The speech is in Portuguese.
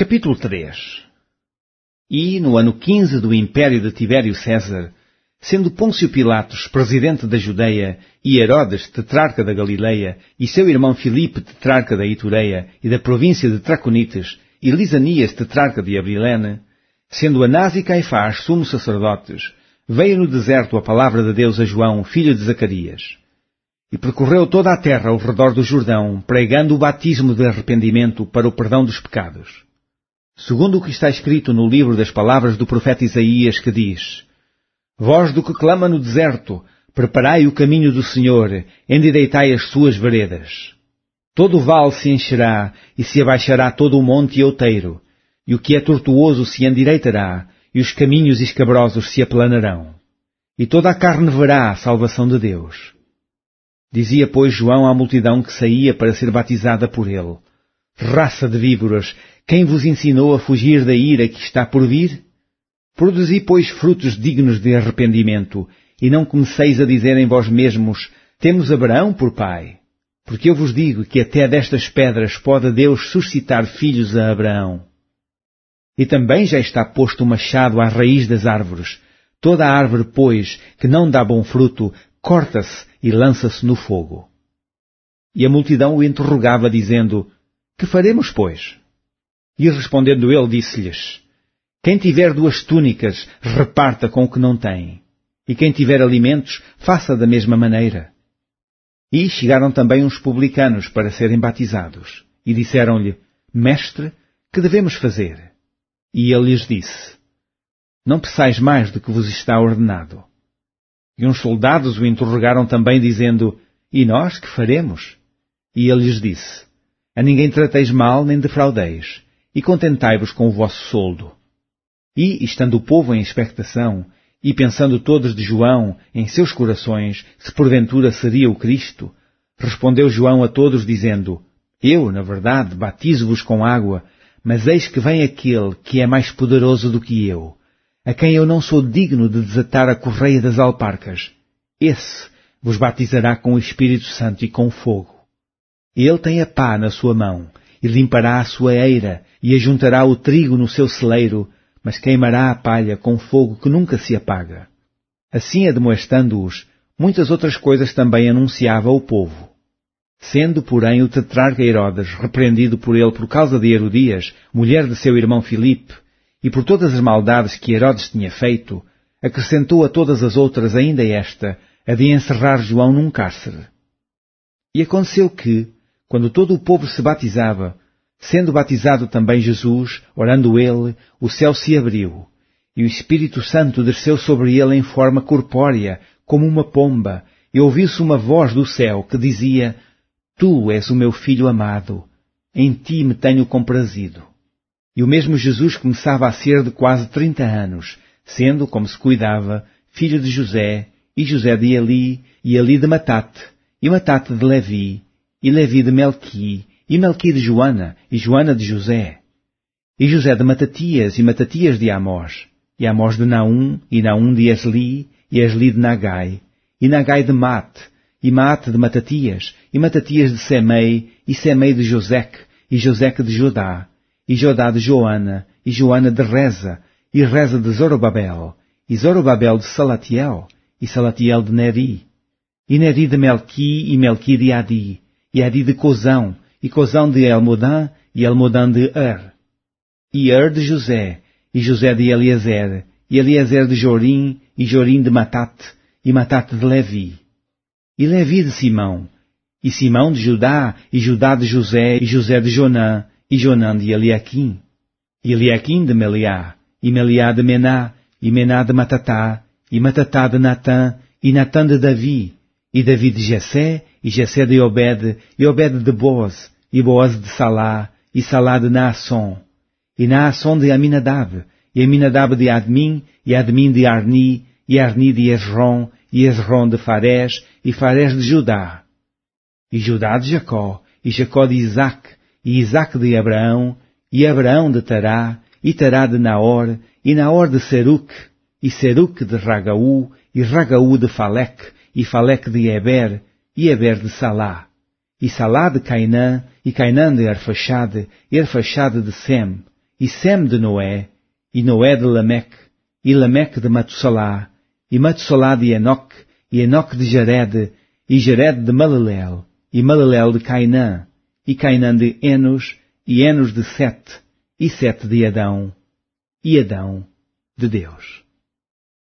Capítulo 3. E, no ano 15 do império de Tibério César, sendo Pôncio Pilatos presidente da Judeia, e Herodes tetrarca da Galileia, e seu irmão Filipe tetrarca da Itureia e da província de Traconites, e Lisanias tetrarca de Abilene, sendo Anás e Caifás sumos sacerdotes, veio no deserto a palavra de Deus a João, filho de Zacarias. E percorreu toda a terra ao redor do Jordão, pregando o batismo de arrependimento para o perdão dos pecados. Segundo o que está escrito no livro das palavras do profeta Isaías, que diz: Voz do que clama no deserto, preparai o caminho do Senhor, endireitai as suas veredas. Todo o vale se encherá, e se abaixará todo o monte e outeiro, e o que é tortuoso se endireitará, e os caminhos escabrosos se aplanarão. E toda a carne verá a salvação de Deus. Dizia, pois, João à multidão que saía para ser batizada por ele: Raça de víboras, quem vos ensinou a fugir da ira que está por vir? Produzi, pois, frutos dignos de arrependimento, e não comeceis a dizer em vós mesmos: Temos Abraão por pai. Porque eu vos digo que até destas pedras pode Deus suscitar filhos a Abraão. E também já está posto o machado à raiz das árvores. Toda a árvore, pois, que não dá bom fruto, corta-se e lança-se no fogo. E a multidão o interrogava, dizendo: Que faremos, pois? E respondendo ele, disse-lhes: Quem tiver 2 túnicas, reparta com o que não tem. E quem tiver alimentos, faça da mesma maneira. E chegaram também uns publicanos para serem batizados. E disseram-lhe: Mestre, que devemos fazer? E ele lhes disse: Não peçais mais do que vos está ordenado. E uns soldados o interrogaram também, dizendo: E nós que faremos? E ele lhes disse: A ninguém trateis mal, nem defraudeis, e contentai-vos com o vosso soldo. E, estando o povo em expectação, e pensando todos de João em seus corações, se porventura seria o Cristo, respondeu João a todos, dizendo: Eu, na verdade, batizo-vos com água, mas eis que vem aquele que é mais poderoso do que eu, a quem eu não sou digno de desatar a correia das alparcas. Esse vos batizará com o Espírito Santo e com fogo. Ele tem a pá na sua mão, e limpará a sua eira, e ajuntará o trigo no seu celeiro, mas queimará a palha com fogo que nunca se apaga. Assim, admoestando-os, muitas outras coisas também anunciava ao povo. Sendo, porém, o tetrarca Herodes repreendido por ele por causa de Herodias, mulher de seu irmão Filipe, e por todas as maldades que Herodes tinha feito, acrescentou a todas as outras ainda esta, a de encerrar João num cárcere. E aconteceu que, quando todo o povo se batizava, sendo batizado também Jesus, orando ele, o céu se abriu, e o Espírito Santo desceu sobre ele em forma corpórea, como uma pomba, e ouviu-se uma voz do céu que dizia: Tu és o meu Filho amado, em ti me tenho comprazido. E o mesmo Jesus começava a ser de quase 30 anos, sendo, como se cuidava, filho de José, e José de Eli, e Eli de Matate, e Matate de Levi, e Levi de Melqui, e Melqui de Joana, e Joana de José, e José de Matatias, e Matatias de Amós, e Amós de Naum, e Naum de Esli, e Esli de Nagai, e Nagai de Mate, e Mate de Matatias, e Matatias de Semei, e Semei de Joseque, e Joseque de Jodá, e Jodá de Joana, e Joana de Reza, e Reza de Zorobabel, e Zorobabel de Salatiel, e Salatiel de Neri, e Neri de Melqui, e Melqui de Adi, e Adi de Cozão, e Cozão de Elmodã, e Elmodã de e de José, e José de Eliezer, e Eliezer de Jorim, e Jorim de Matate, e Matate de Levi, e Levi de Simão, e Simão de Judá, e Judá de José, e José de Jonã, e Jonã de Eliaquim, e Eliaquim de Meliá, e Meliá de Mená, e Mená de Matatá, e Matatá de Natã, e Natã de Davi, e Davi de Jessé, e Jessé de Obed, e Obed de Boaz, e Boaz de Salá, e Salá de Naasson, e Naasson de Aminadab, e Aminadab de Admin, e Admin de Arni, e Arni de Esrom, e Esrom de Farés, e Farés de Judá, e Judá de Jacó, e Jacó de Isaque, e Isaque de Abraão, e Abraão de Tará, e Tará de Naor, e Naor de Seruque, e Seruque de Ragaú, e Ragaú de Faleque, e Faleque de Eber, e Eber de Salá, e Salá de Cainã, e Cainã de Arfaxade, e Arfaxade de Sem, e Sem de Noé, e Noé de Lameque, e Lameque de Matsalá, e Matsalá de Enoque, e Enoque de Jared, e Jared de Malalel, e Malalel de Cainã, e Cainã de Enos, e Enos de Sete, e Sete de Adão, e Adão de Deus.